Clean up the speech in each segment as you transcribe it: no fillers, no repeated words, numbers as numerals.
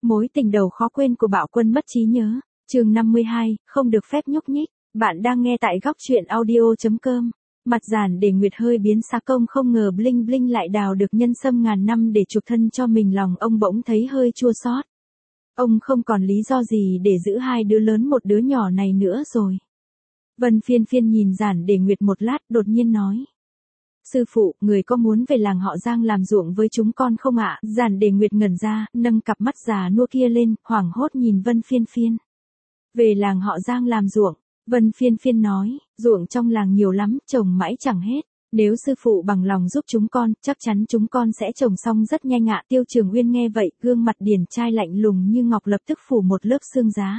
Mối tình đầu khó quên của Bạo Quân mất trí nhớ, chương 52, không được phép nhúc nhích. Bạn đang nghe tại góc truyện audio.com. Mặt Giản Để Nguyệt hơi biến sắc, công không ngờ Bling Bling lại đào được nhân sâm ngàn năm để chuộc thân cho mình, lòng ông bỗng thấy hơi chua xót. Ông không còn lý do gì để giữ hai đứa lớn một đứa nhỏ này nữa rồi. Vân Phiên Phiên nhìn Giản Để Nguyệt một lát, đột nhiên nói. Sư phụ, người có muốn về làng họ Giang làm ruộng với chúng con không ạ? Giản Để Nguyệt ngẩn ra, nâng cặp mắt già nua kia lên, hoảng hốt nhìn Vân Phiên Phiên. Về làng họ Giang làm ruộng, Vân Phiên Phiên nói, ruộng trong làng nhiều lắm, trồng mãi chẳng hết. Nếu sư phụ bằng lòng giúp chúng con, chắc chắn chúng con sẽ trồng xong rất nhanh ạ. Tiêu Trường Uyên nghe vậy, gương mặt điển trai lạnh lùng như ngọc lập tức phủ một lớp sương giá.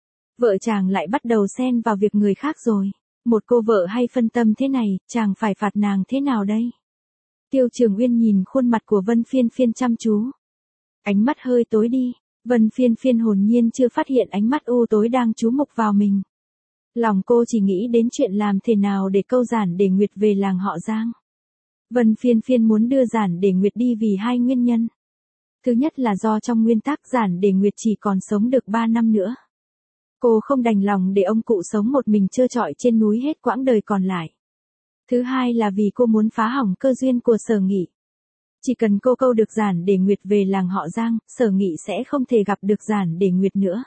Vợ chàng lại bắt đầu xen vào việc người khác rồi. Một cô vợ hay phân tâm thế này, chàng phải phạt nàng thế nào đây? Tiêu Trường Uyên nhìn khuôn mặt của Vân Phiên Phiên chăm chú. Ánh mắt hơi tối đi, Vân Phiên Phiên hồn nhiên chưa phát hiện ánh mắt u tối đang chú mục vào mình. Lòng cô chỉ nghĩ đến chuyện làm thế nào để câu Giản Để Nguyệt về làng họ Giang. Vân Phiên Phiên muốn đưa Giản Để Nguyệt đi vì hai nguyên nhân. Thứ nhất là do trong nguyên tắc Giản Để Nguyệt chỉ còn sống được 3 năm nữa. Cô không đành lòng để ông cụ sống một mình trơ trọi trên núi hết quãng đời còn lại. Thứ hai là vì cô muốn phá hỏng cơ duyên của Sở Nghị. Chỉ cần cô câu được Giản Để Nguyệt về làng họ Giang, Sở Nghị sẽ không thể gặp được Giản Để Nguyệt nữa.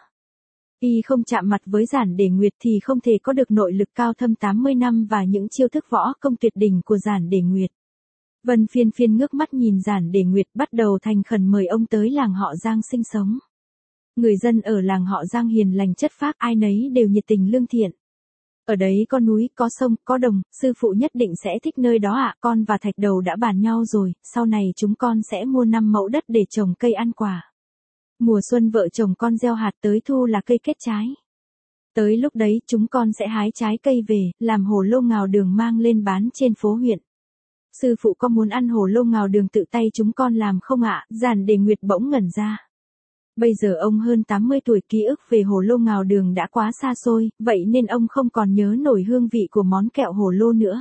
Y không chạm mặt với Giản Để Nguyệt thì không thể có được nội lực cao thâm 80 năm và những chiêu thức võ công tuyệt đỉnh của Giản Để Nguyệt. Vân Phiên Phiên ngước mắt nhìn Giản Để Nguyệt, bắt đầu thành khẩn mời ông tới làng họ Giang sinh sống. Người dân ở làng họ Giang hiền lành chất phác, ai nấy đều nhiệt tình lương thiện. Ở đấy có núi, có sông, có đồng, sư phụ nhất định sẽ thích nơi đó ạ. Con và Thạch Đầu đã bàn nhau rồi, sau này chúng con sẽ mua 5 mẫu đất để trồng cây ăn quả. Mùa xuân vợ chồng con gieo hạt, tới thu là cây kết trái. Tới lúc đấy chúng con sẽ hái trái cây về, làm hồ lô ngào đường mang lên bán trên phố huyện. Sư phụ có muốn ăn hồ lô ngào đường tự tay chúng con làm không ạ? Giản Để Nguyệt bỗng ngẩn ra. Bây giờ ông hơn 80 tuổi, ký ức về hồ lô ngào đường đã quá xa xôi, vậy nên ông không còn nhớ nổi hương vị của món kẹo hồ lô nữa.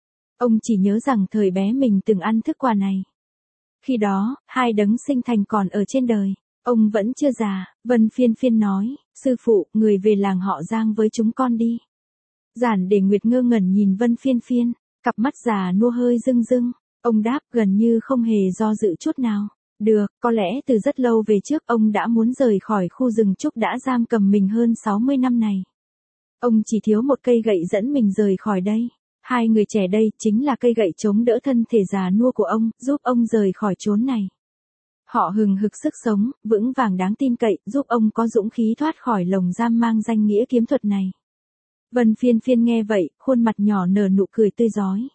Ông chỉ nhớ rằng thời bé mình từng ăn thức quà này. Khi đó, hai đấng sinh thành còn ở trên đời. Ông vẫn chưa già. Vân Phiên Phiên nói, sư phụ, người về làng họ Giang với chúng con đi. Giản Để Nguyệt ngơ ngẩn nhìn Vân Phiên Phiên, cặp mắt già nua hơi rưng rưng. Ông đáp gần như không hề do dự chút nào. Được, có lẽ từ rất lâu về trước ông đã muốn rời khỏi khu rừng trúc đã giam cầm mình hơn 60 năm này. Ông chỉ thiếu một cây gậy dẫn mình rời khỏi đây. Hai người trẻ đây chính là cây gậy chống đỡ thân thể già nua của ông, giúp ông rời khỏi chốn này. Họ hừng hực sức sống, vững vàng đáng tin cậy, giúp ông có dũng khí thoát khỏi lồng giam mang danh nghĩa kiếm thuật này. Vân Phiên Phiên nghe vậy, khuôn mặt nhỏ nở nụ cười tươi rói.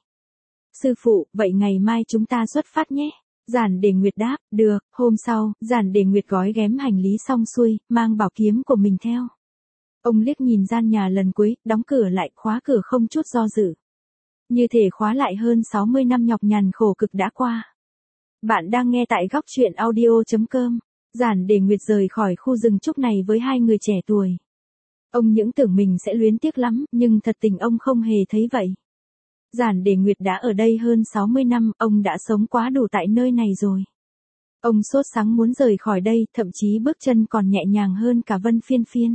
Sư phụ, vậy ngày mai chúng ta xuất phát nhé. Giản Để Nguyệt đáp, được. Hôm sau, Giản Để Nguyệt gói ghém hành lý xong xuôi, mang bảo kiếm của mình theo. Ông liếc nhìn gian nhà lần cuối, đóng cửa lại, khóa cửa không chút do dự. Như thể khóa lại hơn 60 năm nhọc nhằn khổ cực đã qua. Bạn đang nghe tại góc truyện audio.com. Giản Để Nguyệt rời khỏi khu rừng trúc này với hai người trẻ tuổi. Ông những tưởng mình sẽ luyến tiếc lắm, nhưng thật tình ông không hề thấy vậy. Giản Để Nguyệt đã ở đây hơn 60 năm, ông đã sống quá đủ tại nơi này rồi. Ông sốt sắng muốn rời khỏi đây, thậm chí bước chân còn nhẹ nhàng hơn cả Vân Phiên Phiên.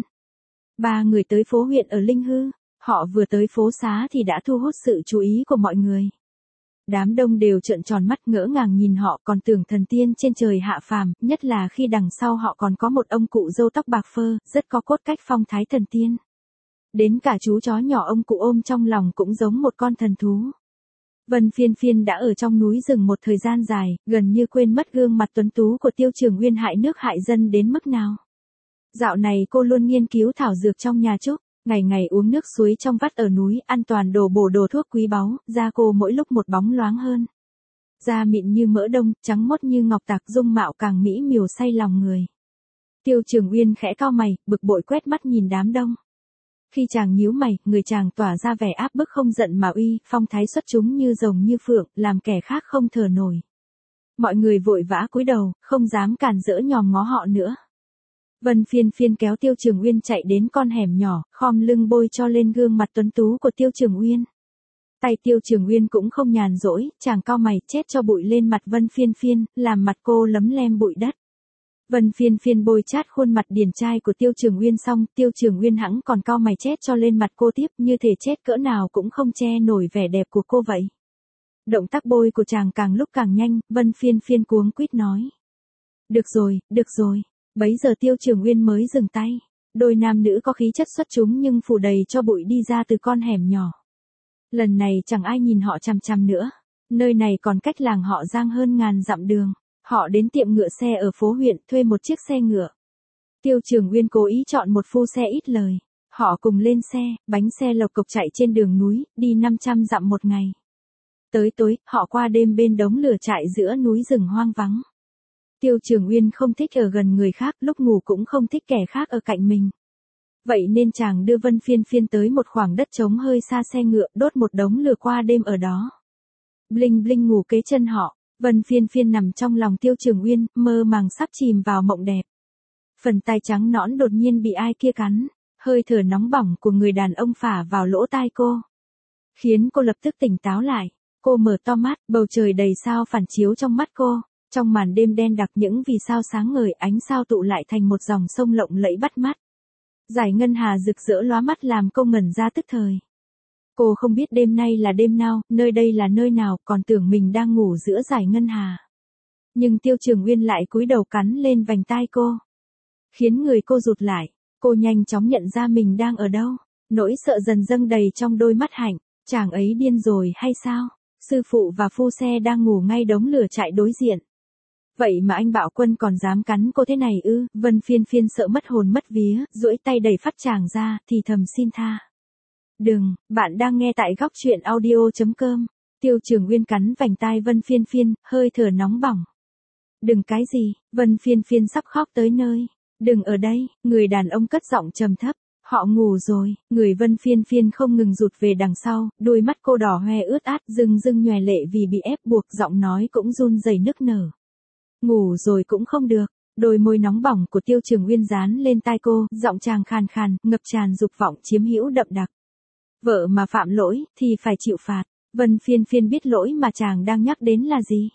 Ba người tới phố huyện ở Linh Hư, họ vừa tới phố xá thì đã thu hút sự chú ý của mọi người. Đám đông đều trợn tròn mắt ngỡ ngàng nhìn họ, còn tưởng thần tiên trên trời hạ phàm, nhất là khi đằng sau họ còn có một ông cụ râu tóc bạc phơ, rất có cốt cách phong thái thần tiên. Đến cả chú chó nhỏ ông cụ ôm trong lòng cũng giống một con thần thú. Vân Phiên Phiên đã ở trong núi rừng một thời gian dài, gần như quên mất gương mặt tuấn tú của Tiêu Trường Uyên hại nước hại dân đến mức nào. Dạo này cô luôn nghiên cứu thảo dược trong nhà trúc, ngày ngày uống nước suối trong vắt ở núi, ăn toàn đồ bổ đồ thuốc quý báu, da cô mỗi lúc một bóng loáng hơn. Da mịn như mỡ đông, trắng mốt như ngọc tạc, dung mạo càng mỹ miều say lòng người. Tiêu Trường Uyên khẽ cau mày, bực bội quét mắt nhìn đám đông. Khi chàng nhíu mày, người chàng tỏa ra vẻ áp bức không giận mà uy, phong thái xuất chúng như rồng như phượng, làm kẻ khác không thở nổi. Mọi người vội vã cúi đầu, không dám cản rỡ nhòm ngó họ nữa. Vân Phiên Phiên kéo Tiêu Trường Uyên chạy đến con hẻm nhỏ, khom lưng bôi cho lên gương mặt tuấn tú của Tiêu Trường Uyên. Tay Tiêu Trường Uyên cũng không nhàn rỗi, chàng cau mày chét cho bụi lên mặt Vân Phiên Phiên, làm mặt cô lấm lem bụi đất. Vân Phiên Phiên bôi chát khuôn mặt điển trai của Tiêu Trường Uyên xong, Tiêu Trường Uyên hẵng còn cau mày chét cho lên mặt cô tiếp, như thể chết cỡ nào cũng không che nổi vẻ đẹp của cô vậy. Động tác bôi của chàng càng lúc càng nhanh, Vân Phiên Phiên cuống quýt nói. Được rồi, được rồi. Bấy giờ Tiêu Trường Uyên mới dừng tay. Đôi nam nữ có khí chất xuất chúng nhưng phủ đầy cho bụi đi ra từ con hẻm nhỏ. Lần này chẳng ai nhìn họ chằm chằm nữa. Nơi này còn cách làng họ Giang hơn ngàn dặm đường. Họ đến tiệm ngựa xe ở phố huyện thuê một chiếc xe ngựa. Tiêu Trường Uyên cố ý chọn một phu xe ít lời. Họ cùng lên xe, bánh xe lộc cộc chạy trên đường núi, đi 500 dặm một ngày. Tới tối, họ qua đêm bên đống lửa trại giữa núi rừng hoang vắng. Tiêu Trường Uyên không thích ở gần người khác, lúc ngủ cũng không thích kẻ khác ở cạnh mình. Vậy nên chàng đưa Vân Phiên Phiên tới một khoảng đất trống hơi xa xe ngựa, đốt một đống lửa qua đêm ở đó. Bling bling ngủ kế chân họ, Vân Phiên Phiên nằm trong lòng Tiêu Trường Uyên, mơ màng sắp chìm vào mộng đẹp. Phần tai trắng nõn đột nhiên bị ai kia cắn, hơi thở nóng bỏng của người đàn ông phả vào lỗ tai cô, khiến cô lập tức tỉnh táo lại. Cô mở to mắt, bầu trời đầy sao phản chiếu trong mắt cô. Trong màn đêm đen đặc những vì sao sáng ngời, ánh sao tụ lại thành một dòng sông lộng lẫy bắt mắt. Dải ngân hà rực rỡ lóa mắt làm cô ngẩn ra tức thời. Cô không biết đêm nay là đêm nào, nơi đây là nơi nào, còn tưởng mình đang ngủ giữa dải ngân hà. Nhưng Tiêu Trường Uyên lại cúi đầu cắn lên vành tai cô, khiến người cô rụt lại. Cô nhanh chóng nhận ra mình đang ở đâu. Nỗi sợ dần dâng đầy trong đôi mắt Hạnh. Chàng ấy điên rồi hay sao? Sư phụ và phu xe đang ngủ ngay đống lửa trại đối diện. Vậy mà anh Bạo Quân còn dám cắn cô thế này ư? Vân Phiên Phiên sợ mất hồn mất vía, duỗi tay đẩy phát chàng ra, thì thầm xin tha. Đừng, bạn đang nghe tại góc truyện audio.com. Tiêu Trường Uyên cắn vành tai Vân Phiên Phiên, hơi thở nóng bỏng. Đừng cái gì? Vân Phiên Phiên sắp khóc tới nơi. Đừng ở đây, người đàn ông cất giọng trầm thấp. Họ ngủ rồi. Người Vân Phiên Phiên không ngừng rụt về đằng sau, đôi mắt cô đỏ hoe ướt át, rưng rưng nhòe lệ vì bị ép buộc, giọng nói cũng run rẩy nức nở. Ngủ rồi cũng không được. Đôi môi nóng bỏng của Tiêu Trường Uyên dán lên tai cô, giọng chàng khàn khàn, ngập tràn dục vọng chiếm hữu đậm đặc. Vợ mà phạm lỗi, thì phải chịu phạt. Vân Phiên Phiên biết lỗi mà chàng đang nhắc đến là gì.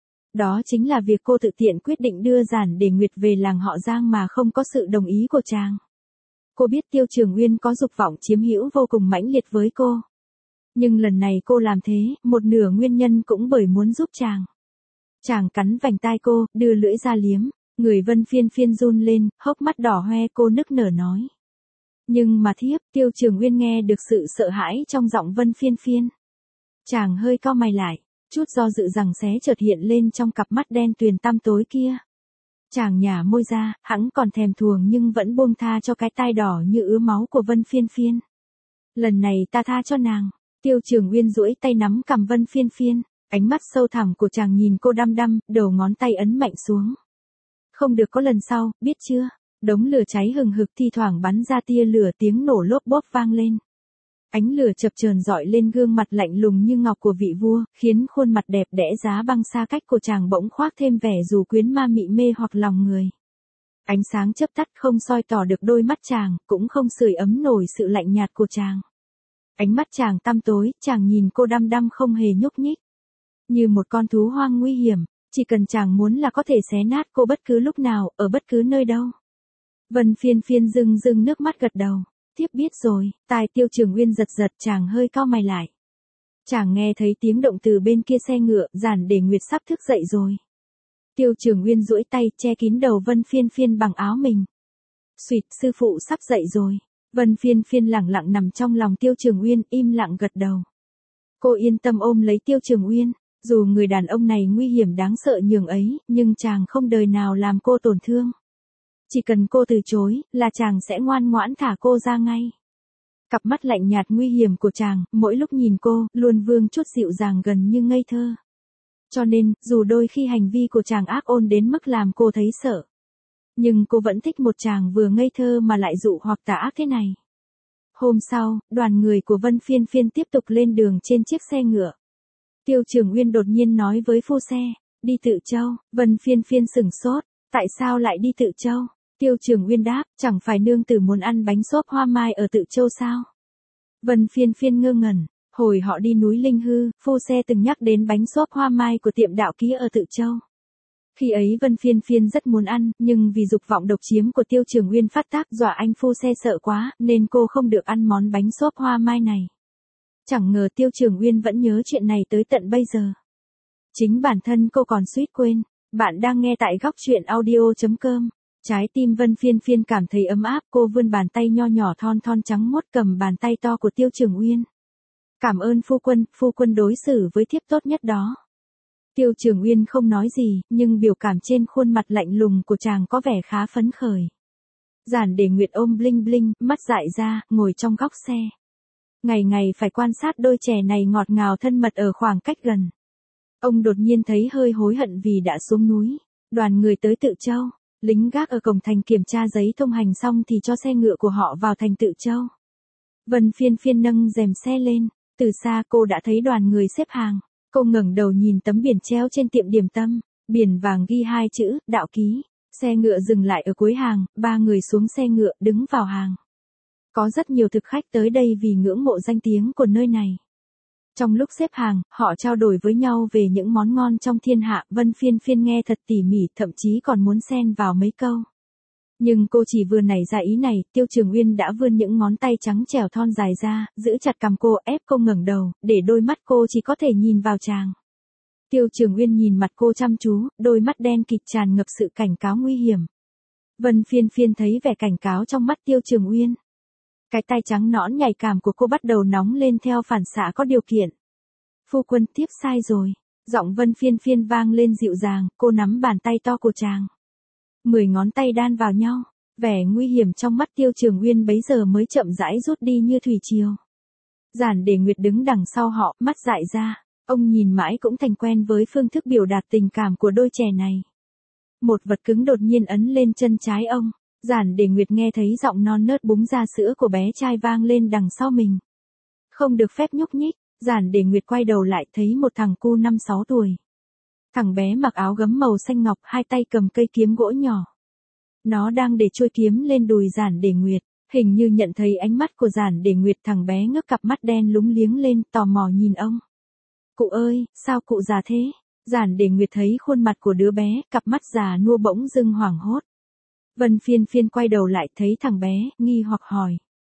Đó chính là việc cô tự tiện quyết định đưa Giản Để Nguyệt về làng họ Giang mà không có sự đồng ý của chàng. Cô biết Tiêu Trường Uyên có dục vọng chiếm hữu vô cùng mãnh liệt với cô. Nhưng lần này cô làm thế, một nửa nguyên nhân cũng bởi muốn giúp chàng. Chàng cắn vành tai cô, đưa lưỡi ra liếm. Người Vân Phiên Phiên run lên, hốc mắt đỏ hoe, cô nức nở nói. Nhưng mà thiếp, Tiêu Trường Uyên nghe được sự sợ hãi trong giọng Vân Phiên Phiên. Chàng hơi cau mày lại, chút do dự rằng xé chợt hiện lên trong cặp mắt đen tuyền tăm tối kia. Chàng nhả môi ra, hẵng còn thèm thuồng nhưng vẫn buông tha cho cái tai đỏ như ứa máu của Vân Phiên Phiên. Lần này ta tha cho nàng. Tiêu Trường Uyên duỗi tay nắm cằm Vân Phiên Phiên, ánh mắt sâu thẳm của chàng nhìn cô đăm đăm, đầu ngón tay ấn mạnh xuống. Không được có lần sau, biết chưa? Đống lửa cháy hừng hực thi thoảng bắn ra tia lửa, tiếng nổ lốp bốp vang lên. Ánh lửa chập chờn rọi lên gương mặt lạnh lùng như ngọc của vị vua, khiến khuôn mặt đẹp đẽ giá băng xa cách của chàng bỗng khoác thêm vẻ dù quyến ma mị mê hoặc lòng người. Ánh sáng chớp tắt không soi tỏ được đôi mắt chàng, cũng không sưởi ấm nổi sự lạnh nhạt của chàng. Ánh mắt chàng tăm tối, chàng nhìn cô đăm đăm không hề nhúc nhích. Như một con thú hoang nguy hiểm, chỉ cần chàng muốn là có thể xé nát cô bất cứ lúc nào, ở bất cứ nơi đâu. Vân Phiên Phiên rưng rưng nước mắt gật đầu. Thiếp biết rồi. Tai Tiêu Trường Uyên giật giật, chàng hơi cau mày lại. Chàng nghe thấy tiếng động từ bên kia xe ngựa, Giản Để Nguyệt sắp thức dậy rồi. Tiêu Trường Uyên duỗi tay che kín đầu Vân Phiên Phiên bằng áo mình. Xuyệt, sư phụ sắp dậy rồi. Vân Phiên Phiên lẳng lặng nằm trong lòng Tiêu Trường Uyên, im lặng gật đầu. Cô yên tâm ôm lấy Tiêu Trường Uyên. Dù người đàn ông này nguy hiểm đáng sợ nhường ấy, nhưng chàng không đời nào làm cô tổn thương. Chỉ cần cô từ chối, là chàng sẽ ngoan ngoãn thả cô ra ngay. Cặp mắt lạnh nhạt nguy hiểm của chàng, mỗi lúc nhìn cô, luôn vương chút dịu dàng gần như ngây thơ. Cho nên, dù đôi khi hành vi của chàng ác ôn đến mức làm cô thấy sợ, nhưng cô vẫn thích một chàng vừa ngây thơ mà lại dụ hoặc tà ác thế này. Hôm sau, đoàn người của Vân Phiên Phiên tiếp tục lên đường trên chiếc xe ngựa. Tiêu Trường Uyên đột nhiên nói với phu xe, đi Tự Châu. Vân Phiên Phiên sửng sốt, tại sao lại đi Tự Châu? Tiêu Trường Uyên đáp, chẳng phải nương tử muốn ăn bánh xốp hoa mai ở Tự Châu sao? Vân Phiên Phiên ngơ ngẩn, hồi họ đi núi Linh Hư, phu xe từng nhắc đến bánh xốp hoa mai của tiệm đạo ký ở Tự Châu. Khi ấy Vân Phiên Phiên rất muốn ăn, nhưng vì dục vọng độc chiếm của Tiêu Trường Uyên phát tác dọa anh phu xe sợ quá, nên cô không được ăn món bánh xốp hoa mai này. Chẳng ngờ Tiêu Trường Uyên vẫn nhớ chuyện này tới tận bây giờ. Chính bản thân cô còn suýt quên. Bạn đang nghe tại góc truyện audio.com. Trái tim Vân Phiên Phiên cảm thấy ấm áp, cô vươn bàn tay nho nhỏ thon thon trắng muốt cầm bàn tay to của Tiêu Trường Uyên. Cảm ơn phu quân đối xử với thiếp tốt nhất đó. Tiêu Trường Uyên không nói gì, nhưng biểu cảm trên khuôn mặt lạnh lùng của chàng có vẻ khá phấn khởi. Giản Để Nguyệt ôm Bling Bling, mắt dại ra, ngồi trong góc xe. Ngày ngày phải quan sát đôi trẻ này ngọt ngào thân mật ở khoảng cách gần. Ông đột nhiên thấy hơi hối hận vì đã xuống núi. Đoàn người tới Tự Châu, lính gác ở cổng thành kiểm tra giấy thông hành xong thì cho xe ngựa của họ vào thành Tự Châu. Vân Phiên Phiên nâng rèm xe lên, từ xa cô đã thấy đoàn người xếp hàng. Cô ngẩng đầu nhìn tấm biển treo trên tiệm điểm tâm, biển vàng ghi 2 chữ, đạo ký. Xe ngựa dừng lại ở cuối hàng, 3 người xuống xe ngựa đứng vào hàng. Có rất nhiều thực khách tới đây vì ngưỡng mộ danh tiếng của nơi này. Trong lúc xếp hàng, họ trao đổi với nhau về những món ngon trong thiên hạ, Vân Phiên Phiên nghe thật tỉ mỉ, thậm chí còn muốn xen vào mấy câu. Nhưng cô chỉ vừa nảy ra ý này, Tiêu Trường Uyên đã vươn những ngón tay trắng trẻo thon dài ra, giữ chặt cằm cô, ép cô ngẩng đầu, để đôi mắt cô chỉ có thể nhìn vào chàng. Tiêu Trường Uyên nhìn mặt cô chăm chú, đôi mắt đen kịt tràn ngập sự cảnh cáo nguy hiểm. Vân Phiên Phiên thấy vẻ cảnh cáo trong mắt Tiêu Trường Uyên. Cái tay trắng nõn nhạy cảm của cô bắt đầu nóng lên theo phản xạ có điều kiện. Phu quân, tiếp sai rồi. Giọng Vân Phiên Phiên vang lên dịu dàng, cô nắm bàn tay to của chàng. 10 ngón tay đan vào nhau, vẻ nguy hiểm trong mắt Tiêu Trường Uyên bấy giờ mới chậm rãi rút đi như thủy triều. Giản Để Nguyệt đứng đằng sau họ, mắt dại ra, ông nhìn mãi cũng thành quen với phương thức biểu đạt tình cảm của đôi trẻ này. Một vật cứng đột nhiên ấn lên chân trái ông, Giản Để Nguyệt nghe thấy giọng non nớt búng ra sữa của bé trai vang lên đằng sau mình. Không được phép nhúc nhích, Giản Để Nguyệt quay đầu lại thấy một thằng cu 5-6 tuổi. Thằng bé mặc áo gấm màu xanh ngọc, 2 tay cầm cây kiếm gỗ nhỏ. Nó đang để chuôi kiếm lên đùi Giản Để Nguyệt, hình như nhận thấy ánh mắt của Giản Để Nguyệt, thằng bé ngước cặp mắt đen lúng liếng lên, tò mò nhìn ông. Cụ ơi, sao cụ già thế? Giản Để Nguyệt thấy khuôn mặt của đứa bé, cặp mắt già nua bỗng dưng hoảng hốt. Vân Phiên Phiên quay đầu lại thấy thằng bé, nghi hoặc hỏi.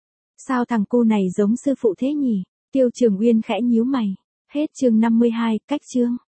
Sao thằng cu này giống sư phụ thế nhỉ? Tiêu Trường Uyên khẽ nhíu mày. Hết chương 52, cách chương.